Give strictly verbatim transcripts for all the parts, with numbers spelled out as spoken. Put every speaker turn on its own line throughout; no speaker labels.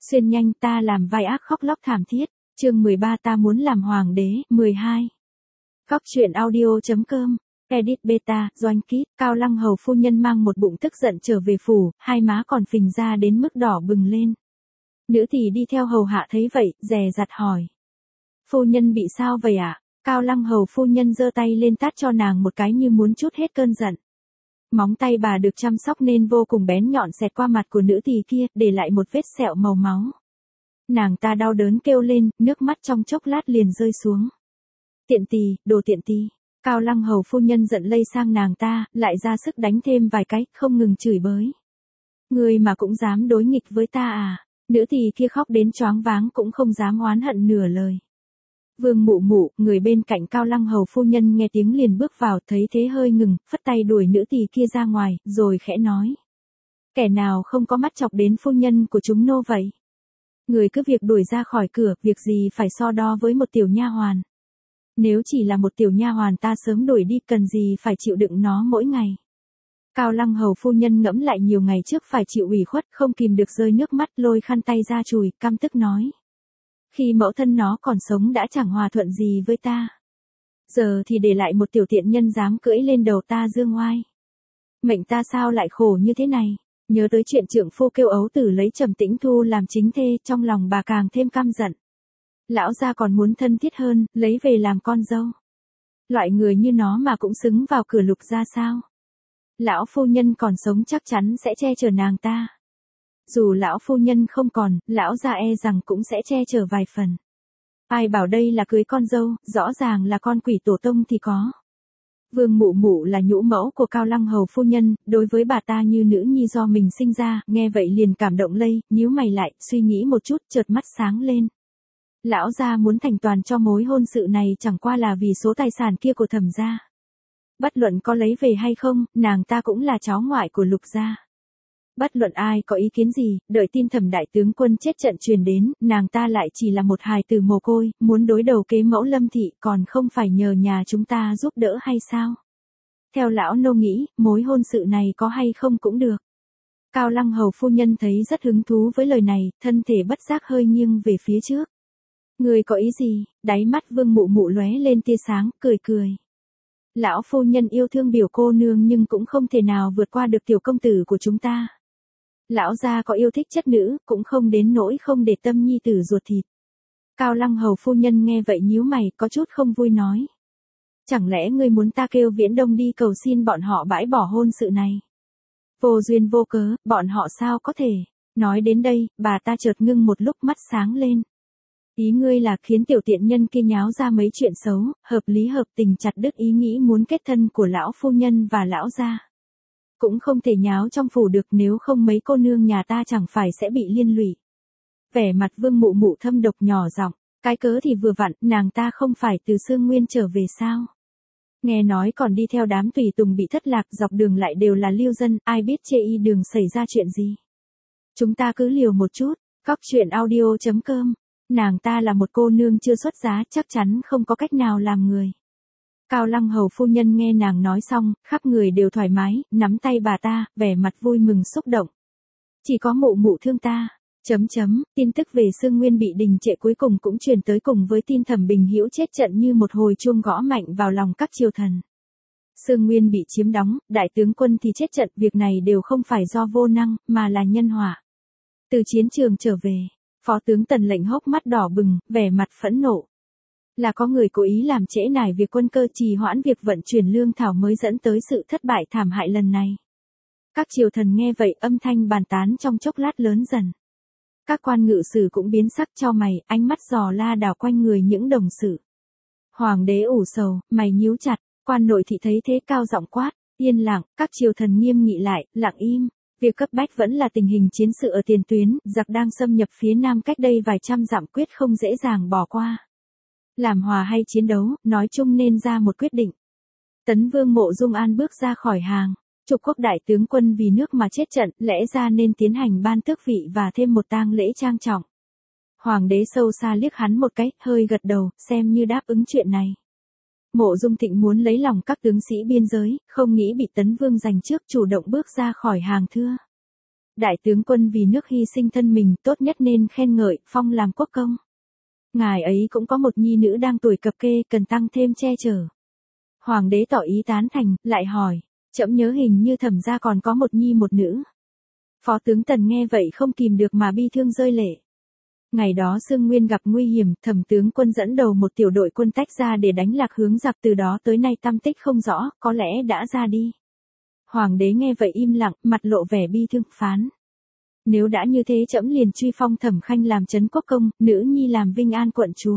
Xuyên nhanh ta làm vai ác khóc lóc thảm thiết. Chương mười ba ta muốn làm hoàng đế. mười hai. Góc truyện audio.com. Edit beta, Doanh Kít. Cao Lăng Hầu phu nhân mang một bụng tức giận trở về phủ, hai má còn phình ra đến mức đỏ bừng lên. Nữ tỳ đi theo hầu hạ thấy vậy, dè dặt hỏi. Phu nhân bị sao vậy ạ? À? Cao Lăng Hầu phu nhân giơ tay lên tát cho nàng một cái như muốn trút hết cơn giận. Móng tay bà được chăm sóc nên vô cùng bén nhọn xẹt qua mặt của nữ tỳ kia, để lại một vết sẹo màu máu. Nàng ta đau đớn kêu lên, nước mắt trong chốc lát liền rơi xuống. Tiện tỳ, đồ tiện tỳ. Cao Lăng Hầu phu nhân giận lây sang nàng ta, lại ra sức đánh thêm vài cái, không ngừng chửi bới. Ngươi mà cũng dám đối nghịch với ta à? Nữ tỳ kia khóc đến choáng váng cũng không dám oán hận nửa lời. Vương Mụ Mụ, người bên cạnh Cao Lăng Hầu phu nhân nghe tiếng liền bước vào, thấy thế hơi ngừng, phất tay đuổi nữ tỳ kia ra ngoài, rồi khẽ nói. Kẻ nào không có mắt chọc đến phu nhân của chúng nô vậy? Người cứ việc đuổi ra khỏi cửa, việc gì phải so đo với một tiểu nha hoàn. Nếu chỉ là một tiểu nha hoàn ta sớm đuổi đi, cần gì phải chịu đựng nó mỗi ngày. Cao Lăng Hầu phu nhân ngẫm lại nhiều ngày trước phải chịu ủy khuất, không kìm được rơi nước mắt, lôi khăn tay ra chùi, căm tức nói. Khi mẫu thân nó còn sống đã chẳng hòa thuận gì với ta. Giờ thì để lại một tiểu tiện nhân dám cưỡi lên đầu ta dương oai. Mệnh ta sao lại khổ như thế này? Nhớ tới chuyện trượng phu kêu ấu tử lấy Trầm Tĩnh Thu làm chính thê, trong lòng bà càng thêm căm giận. Lão gia còn muốn thân thiết hơn, lấy về làm con dâu. Loại người như nó mà cũng xứng vào cửa Lục gia sao? Lão phu nhân còn sống chắc chắn sẽ che chở nàng ta. Dù lão phu nhân không còn, lão gia e rằng cũng sẽ che chở vài phần. Ai bảo đây là cưới con dâu, rõ ràng là con quỷ tổ tông thì có. Vương Mụ Mụ là nhũ mẫu của Cao Lăng Hầu phu nhân, đối với bà ta như nữ nhi do mình sinh ra, nghe vậy liền cảm động lây, nhíu mày lại, suy nghĩ một chút, chợt mắt sáng lên. Lão gia muốn thành toàn cho mối hôn sự này chẳng qua là vì số tài sản kia của Thẩm gia. Bất luận có lấy về hay không, nàng ta cũng là cháu ngoại của Lục gia. Bất luận ai có ý kiến gì, đợi tin Thẩm đại tướng quân chết trận truyền đến, nàng ta lại chỉ là một hài tử mồ côi, muốn đối đầu kế mẫu Lâm thị còn không phải nhờ nhà chúng ta giúp đỡ hay sao? Theo lão nô nghĩ, mối hôn sự này có hay không cũng được. Cao Lăng Hầu phu nhân thấy rất hứng thú với lời này, thân thể bất giác hơi nghiêng về phía trước. Người có ý gì? Đáy mắt Vương Mụ Mụ lóe lên tia sáng, cười cười. Lão phu nhân yêu thương biểu cô nương nhưng cũng không thể nào vượt qua được tiểu công tử của chúng ta. Lão gia có yêu thích chất nữ, cũng không đến nỗi không để tâm nhi tử ruột thịt. Cao Lăng Hầu phu nhân nghe vậy nhíu mày, có chút không vui nói. Chẳng lẽ ngươi muốn ta kêu Viễn Đông đi cầu xin bọn họ bãi bỏ hôn sự này? Vô duyên vô cớ, bọn họ sao có thể? Nói đến đây, bà ta chợt ngưng một lúc, mắt sáng lên. Ý ngươi là khiến tiểu tiện nhân kia nháo ra mấy chuyện xấu, hợp lý hợp tình chặt đứt ý nghĩ muốn kết thân của lão phu nhân và lão gia. Cũng không thể nháo trong phủ được, nếu không mấy cô nương nhà ta chẳng phải sẽ bị liên lụy. Vẻ mặt Vương Mụ Mụ thâm độc nhỏ giọng, cái cớ thì vừa vặn, nàng ta không phải từ Sương Nguyên trở về sao? Nghe nói còn đi theo đám tùy tùng bị thất lạc, dọc đường lại đều là lưu dân, ai biết chê y đường xảy ra chuyện gì. Chúng ta cứ liều một chút. Góc truyện audio.com. Nàng ta là một cô nương chưa xuất giá, chắc chắn không có cách nào làm người. Cao Lăng Hầu phu nhân nghe nàng nói xong, khắp người đều thoải mái, nắm tay bà ta, vẻ mặt vui mừng xúc động. Chỉ có Mụ Mụ thương ta. Chấm chấm, tin tức về Sương Nguyên bị đình trệ cuối cùng cũng truyền tới, cùng với tin Thẩm Bình Hữu chết trận như một hồi chuông gõ mạnh vào lòng các triều thần. Sương Nguyên bị chiếm đóng, đại tướng quân thì chết trận, việc này đều không phải do vô năng, mà là nhân họa. Từ chiến trường trở về, Phó tướng Tần Lệnh hốc mắt đỏ bừng, vẻ mặt phẫn nộ. Là có người cố ý làm trễ nải việc quân cơ, trì hoãn việc vận chuyển lương thảo mới dẫn tới sự thất bại thảm hại lần này. Các triều thần nghe vậy, âm thanh bàn tán trong chốc lát lớn dần. Các quan ngự sử cũng biến sắc, cho mày, ánh mắt dò la đảo quanh người những đồng sự. Hoàng đế ủ sầu, mày nhíu chặt, quan nội thị thấy thế cao giọng quát, yên lặng, các triều thần nghiêm nghị lại, lặng im. Việc cấp bách vẫn là tình hình chiến sự ở tiền tuyến, giặc đang xâm nhập phía nam cách đây vài trăm dặm, quyết không dễ dàng bỏ qua. Làm hòa hay chiến đấu, nói chung nên ra một quyết định. Tấn Vương Mộ Dung An bước ra khỏi hàng. Trục Quốc đại tướng quân vì nước mà chết trận, lẽ ra nên tiến hành ban tước vị và thêm một tang lễ trang trọng. Hoàng đế sâu xa liếc hắn một cái, hơi gật đầu, xem như đáp ứng chuyện này. Mộ Dung Thịnh muốn lấy lòng các tướng sĩ biên giới, không nghĩ bị Tấn Vương giành trước, chủ động bước ra khỏi hàng thưa. Đại tướng quân vì nước hy sinh thân mình, tốt nhất nên khen ngợi, phong làm quốc công. Ngài ấy cũng có một nhi nữ đang tuổi cập kê, cần tăng thêm che chở. Hoàng đế tỏ ý tán thành, lại hỏi, trẫm nhớ hình như Thẩm gia còn có một nhi một nữ. Phó tướng Tần nghe vậy không kìm được mà bi thương rơi lệ. Ngày đó Sương Nguyên gặp nguy hiểm, Thẩm tướng quân dẫn đầu một tiểu đội quân tách ra để đánh lạc hướng giặc, từ đó tới nay tăm tích không rõ, có lẽ đã ra đi. Hoàng đế nghe vậy im lặng, mặt lộ vẻ bi thương, phán. Nếu đã như thế trẫm liền truy phong Thẩm Khanh làm trấn quốc công, nữ nhi làm Vinh An quận chúa.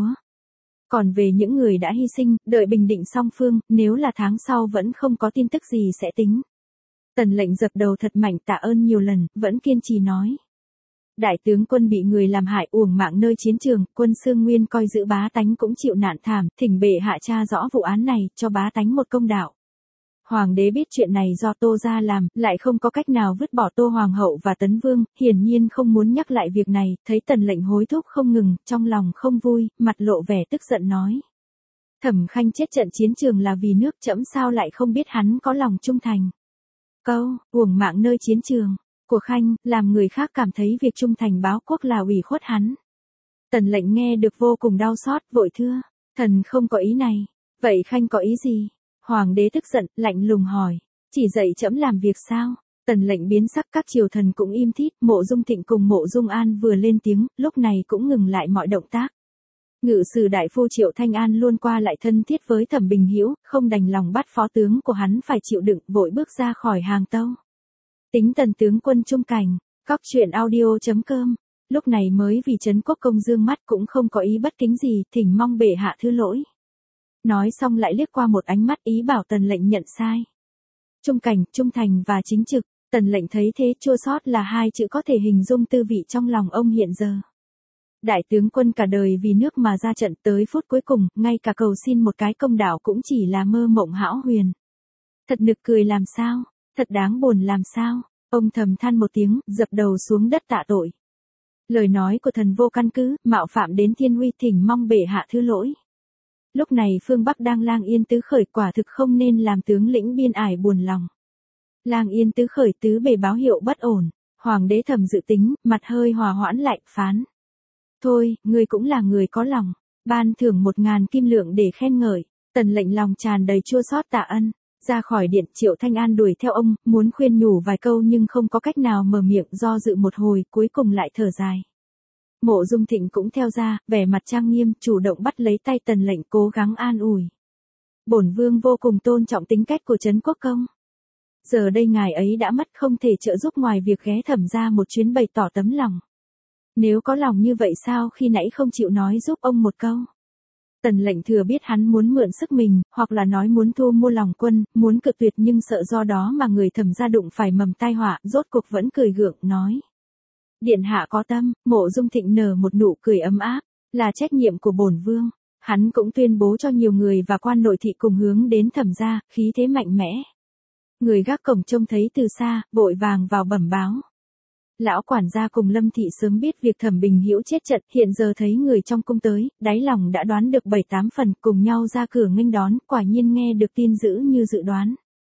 Còn về những người đã hy sinh, đợi bình định song phương, nếu là tháng sau vẫn không có tin tức gì sẽ tính. Tần lệnh dập đầu thật mạnh tạ ơn nhiều lần, vẫn kiên trì nói. Đại tướng quân bị người làm hại uổng mạng nơi chiến trường, quân Sương Nguyên coi giữ bá tánh cũng chịu nạn thảm, thỉnh bệ hạ tra rõ vụ án này, cho bá tánh một công đạo. Hoàng đế biết chuyện này do Tô gia làm, lại không có cách nào vứt bỏ Tô Hoàng hậu và Tấn Vương, hiển nhiên không muốn nhắc lại việc này, thấy Tần lệnh hối thúc không ngừng, trong lòng không vui, mặt lộ vẻ tức giận nói. Thẩm Khanh chết trận chiến trường là vì nước, trẫm sao lại không biết hắn có lòng trung thành. Câu, uổng mạng nơi chiến trường, của Khanh, làm người khác cảm thấy việc trung thành báo quốc là ủy khuất hắn. Tần lệnh nghe được vô cùng đau xót, vội thưa, thần không có ý này, vậy Khanh có ý gì? Hoàng đế tức giận, lạnh lùng hỏi, chỉ dạy trẫm làm việc sao? Tần lệnh biến sắc, các triều thần cũng im thít, Mộ Dung Thịnh cùng Mộ Dung An vừa lên tiếng, lúc này cũng ngừng lại mọi động tác. Ngự sử đại phu Triệu Thanh An luôn qua lại thân thiết với Thẩm Bình Hữu, không đành lòng bắt phó tướng của hắn phải chịu đựng, vội bước ra khỏi hàng tâu. Tính Tần tướng quân trung cảnh, cóc truyện audio chấm com. Lúc này mới vì trấn quốc công dương mắt cũng không có ý bất kính gì, thỉnh mong bệ hạ thứ lỗi. Nói xong lại liếc qua một ánh mắt ý bảo Tần lệnh nhận sai. Trung cảnh, trung thành và chính trực, Tần lệnh thấy thế chua xót là hai chữ có thể hình dung tư vị trong lòng ông hiện giờ. Đại tướng quân cả đời vì nước mà ra trận, tới phút cuối cùng, ngay cả cầu xin một cái công đạo cũng chỉ là mơ mộng hão huyền. Thật nực cười làm sao, thật đáng buồn làm sao, ông thầm than một tiếng, dập đầu xuống đất tạ tội. Lời nói của thần vô căn cứ, mạo phạm đến thiên uy, thỉnh mong bệ hạ thứ lỗi. Lúc này phương Bắc đang lang yên tứ khởi, quả thực không nên làm tướng lĩnh biên ải buồn lòng. Lang yên tứ khởi, tứ bề báo hiệu bất ổn, hoàng đế thầm dự tính, mặt hơi hòa hoãn lại, phán. Thôi, ngươi cũng là người có lòng, ban thưởng một ngàn kim lượng để khen ngợi. Tần lệnh lòng tràn đầy chua xót tạ ân, ra khỏi điện. Triệu Thanh An đuổi theo ông, muốn khuyên nhủ vài câu nhưng không có cách nào mở miệng, do dự một hồi, cuối cùng lại thở dài. Mộ Dung Thịnh cũng theo ra, vẻ mặt trang nghiêm, chủ động bắt lấy tay Tần lệnh, cố gắng an ủi. Bổn vương vô cùng tôn trọng tính cách của trấn quốc công. Giờ đây ngài ấy đã mất, không thể trợ giúp ngoài việc ghé Thẩm gia một chuyến bày tỏ tấm lòng. Nếu có lòng như vậy sao khi nãy không chịu nói giúp ông một câu? Tần lệnh thừa biết hắn muốn mượn sức mình, hoặc là nói muốn thu mua lòng quân, muốn cự tuyệt nhưng sợ do đó mà người Thẩm gia đụng phải mầm tai họa, rốt cuộc vẫn cười gượng, nói. Điện hạ có tâm. Mộ Dung Thịnh nở một nụ cười ấm áp, là trách nhiệm của bổn vương. Hắn cũng tuyên bố cho nhiều người và quan nội thị cùng hướng đến Thẩm gia, khí thế mạnh mẽ. Người gác cổng trông thấy từ xa, vội vàng vào bẩm báo. Lão quản gia cùng Lâm thị sớm biết việc Thẩm Bình Hữu chết trận, hiện giờ thấy người trong cung tới, đáy lòng đã đoán được bảy tám phần, cùng nhau ra cửa nghênh đón, quả nhiên nghe được tin dữ như dự đoán.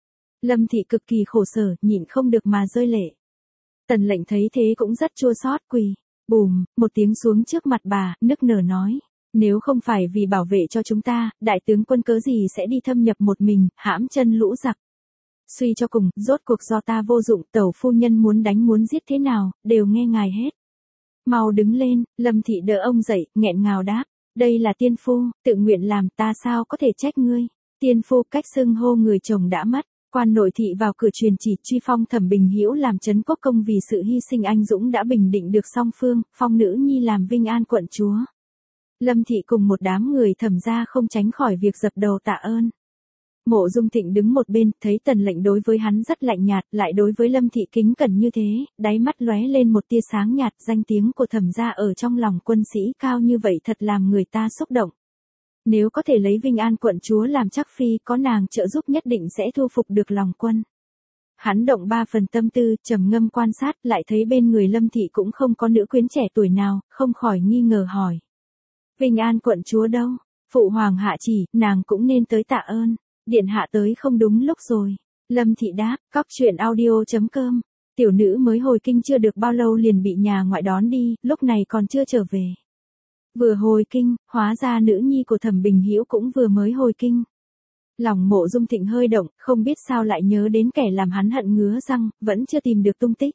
Lâm thị cực kỳ khổ sở, nhịn không được mà rơi lệ. Tần lệnh thấy thế cũng rất chua xót, quỳ, bùm, một tiếng xuống trước mặt bà, nức nở nói. Nếu không phải vì bảo vệ cho chúng ta, đại tướng quân cớ gì sẽ đi thâm nhập một mình, hãm chân lũ giặc. Suy cho cùng, rốt cuộc do ta vô dụng, tẩu phu nhân muốn đánh muốn giết thế nào, đều nghe ngài hết. Mau đứng lên. Lâm thị đỡ ông dậy, nghẹn ngào đáp. Đây là tiên phu, tự nguyện làm, ta sao có thể trách ngươi. Tiên phu, cách xưng hô người chồng đã mất. Quan nội thị vào cửa truyền chỉ truy phong Thẩm Bình Hữu làm trấn quốc công vì sự hy sinh anh dũng đã bình định được song phương, phong nữ nhi làm Vinh An quận chúa. Lâm thị cùng một đám người Thẩm gia không tránh khỏi việc dập đầu tạ ơn. Mộ Dung Thịnh đứng một bên, thấy Tần lệnh đối với hắn rất lạnh nhạt, lại đối với Lâm thị kính cẩn như thế, đáy mắt lóe lên một tia sáng nhạt, danh tiếng của Thẩm gia ở trong lòng quân sĩ cao như vậy thật làm người ta xúc động. Nếu có thể lấy Vinh An quận chúa làm chắc phi, có nàng trợ giúp nhất định sẽ thu phục được lòng quân. Hắn động ba phần tâm tư, trầm ngâm quan sát, lại thấy bên người Lâm thị cũng không có nữ quyến trẻ tuổi nào, không khỏi nghi ngờ hỏi. Vinh An quận chúa đâu? Phụ hoàng hạ chỉ, nàng cũng nên tới tạ ơn. Điện hạ tới không đúng lúc rồi. Lâm thị đáp, cóc truyện audio chấm com Tiểu nữ mới hồi kinh chưa được bao lâu liền bị nhà ngoại đón đi, lúc này còn chưa trở về. Vừa hồi kinh, hóa ra nữ nhi của Thẩm Bình Hữu cũng vừa mới hồi kinh. Lòng Mộ Dung Thịnh hơi động, không biết sao lại nhớ đến kẻ làm hắn hận ngứa răng, vẫn chưa tìm được tung tích.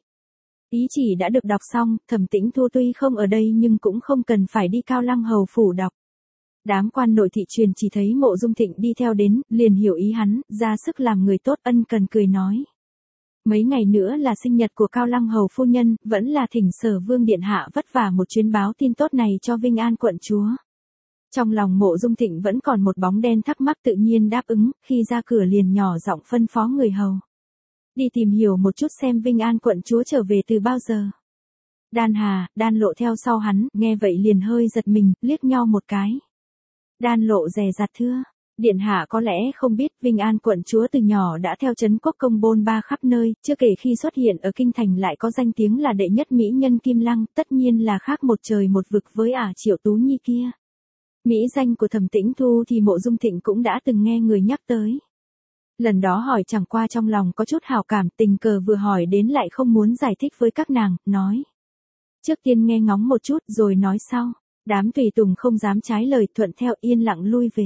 Ý chỉ đã được đọc xong, Thẩm Tĩnh Thu tuy không ở đây nhưng cũng không cần phải đi Cao Lăng hầu phủ đọc. Đám quan nội thị truyền chỉ thấy Mộ Dung Thịnh đi theo đến, liền hiểu ý hắn, ra sức làm người tốt, ân cần cười nói. Mấy ngày nữa là sinh nhật của Cao Lăng hầu phu nhân, vẫn là thỉnh Sở Vương điện hạ vất vả một chuyến báo tin tốt này cho Vinh An quận chúa. Trong lòng Mộ Dung Thịnh vẫn còn một bóng đen thắc mắc, tự nhiên đáp ứng, khi ra cửa liền nhỏ giọng phân phó người hầu. Đi tìm hiểu một chút xem Vinh An quận chúa trở về từ bao giờ. Đan Hà, Đan Lộ theo sau hắn, nghe vậy liền hơi giật mình, liếc nhau một cái. Đan Lộ dè dặt thưa, điện hạ có lẽ không biết Vinh An quận chúa từ nhỏ đã theo trấn quốc công bôn ba khắp nơi, chưa kể khi xuất hiện ở kinh thành lại có danh tiếng là đệ nhất mỹ nhân Kim Lăng, tất nhiên là khác một trời một vực với ả Triệu Tú Nhi kia. Mỹ danh của Thẩm Tĩnh Thu thì Mộ Dung Thịnh cũng đã từng nghe người nhắc tới. Lần đó hỏi chẳng qua trong lòng có chút hảo cảm, tình cờ vừa hỏi đến lại không muốn giải thích với các nàng, nói. Trước tiên nghe ngóng một chút rồi nói sau. Đám tùy tùng không dám trái lời, thuận theo yên lặng lui về.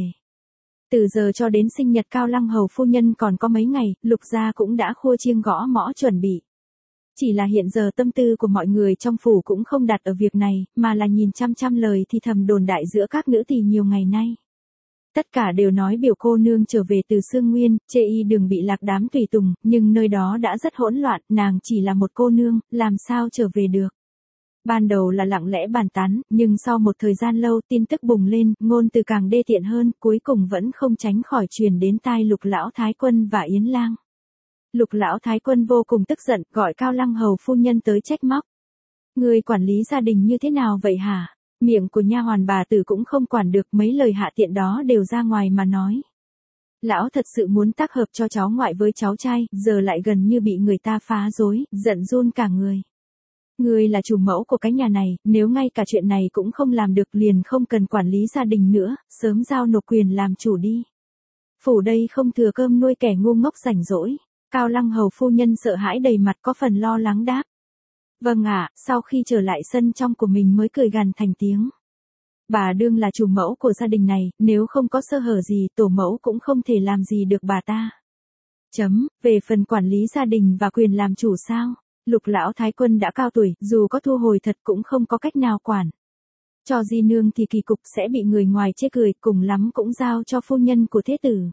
Từ giờ cho đến sinh nhật Cao Lăng hầu phu nhân còn có mấy ngày, Lục gia cũng đã khua chiêng gõ mõ chuẩn bị. Chỉ là hiện giờ tâm tư của mọi người trong phủ cũng không đặt ở việc này, mà là nhìn chăm chăm lời thì thầm đồn đại giữa các nữ tỳ nhiều ngày nay. Tất cả đều nói biểu cô nương trở về từ Sương Nguyên, chê y đừng bị lạc đám tùy tùng, nhưng nơi đó đã rất hỗn loạn, nàng chỉ là một cô nương, làm sao trở về được. Ban đầu là lặng lẽ bàn tán, nhưng sau một thời gian lâu tin tức bùng lên, ngôn từ càng đê tiện hơn, cuối cùng vẫn không tránh khỏi truyền đến tai Lục lão thái quân và Yến Lang. Lục lão thái quân vô cùng tức giận, gọi Cao Lăng hầu phu nhân tới trách móc. Người quản lý gia đình như thế nào vậy hả? Miệng của nha hoàn bà tử cũng không quản được, mấy lời hạ tiện đó đều ra ngoài mà nói. Lão thật sự muốn tác hợp cho cháu ngoại với cháu trai, giờ lại gần như bị người ta phá rối, giận run cả người. Người là chủ mẫu của cái nhà này, nếu ngay cả chuyện này cũng không làm được liền không cần quản lý gia đình nữa, sớm giao nộp quyền làm chủ đi. Phủ đây không thừa cơm nuôi kẻ ngu ngốc rảnh rỗi. Cao Lăng hầu phu nhân sợ hãi đầy mặt, có phần lo lắng đáp. Vâng ạ, sau khi trở lại sân trong của mình mới cười gằn thành tiếng. Bà đương là chủ mẫu của gia đình này, nếu không có sơ hở gì tổ mẫu cũng không thể làm gì được bà ta. Chấm, về phần quản lý gia đình và quyền làm chủ sao? Lục lão thái quân đã cao tuổi, dù có thu hồi thật cũng không có cách nào quản. Cho di nương thì kỳ cục sẽ bị người ngoài chê cười, cùng lắm cũng giao cho phu nhân của thế tử.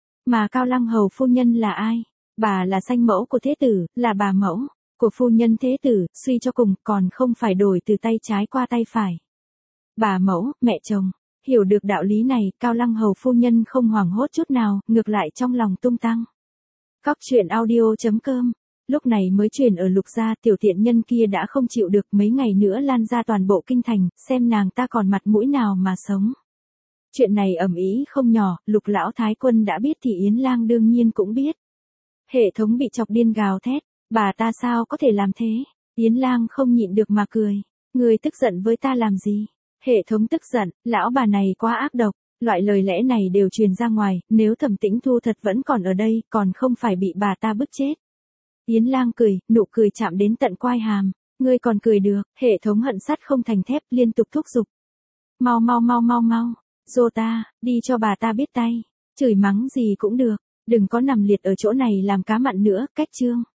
Mà Cao Lăng hầu phu nhân là ai? Bà là sanh mẫu của thế tử, là bà mẫu của phu nhân thế tử, suy cho cùng còn không phải đổi từ tay trái qua tay phải. Bà mẫu, mẹ chồng, hiểu được đạo lý này, Cao Lăng hầu phu nhân không hoảng hốt chút nào, ngược lại trong lòng tung tăng. Cóc truyện audio chấm com. Lúc này mới truyền ở Lục gia, tiểu tiện nhân kia đã không chịu được, mấy ngày nữa lan ra toàn bộ kinh thành, xem nàng ta còn mặt mũi nào mà sống. Chuyện này ầm ĩ không nhỏ, Lục lão thái quân đã biết thì Yến Lang đương nhiên cũng biết. Hệ thống bị chọc điên gào thét, bà ta sao có thể làm thế? Yến Lang không nhịn được mà cười, người tức giận với ta làm gì? Hệ thống tức giận, lão bà này quá ác độc, loại lời lẽ này đều truyền ra ngoài, nếu Thẩm Tĩnh Thu thật vẫn còn ở đây, còn không phải bị bà ta bức chết. Yến Lang cười, nụ cười chạm đến tận quai hàm, ngươi còn cười được, hệ thống hận sắt không thành thép liên tục thúc giục. Mau mau mau mau mau, dô ta, đi cho bà ta biết tay, chửi mắng gì cũng được, đừng có nằm liệt ở chỗ này làm cá mặn nữa, cách chương.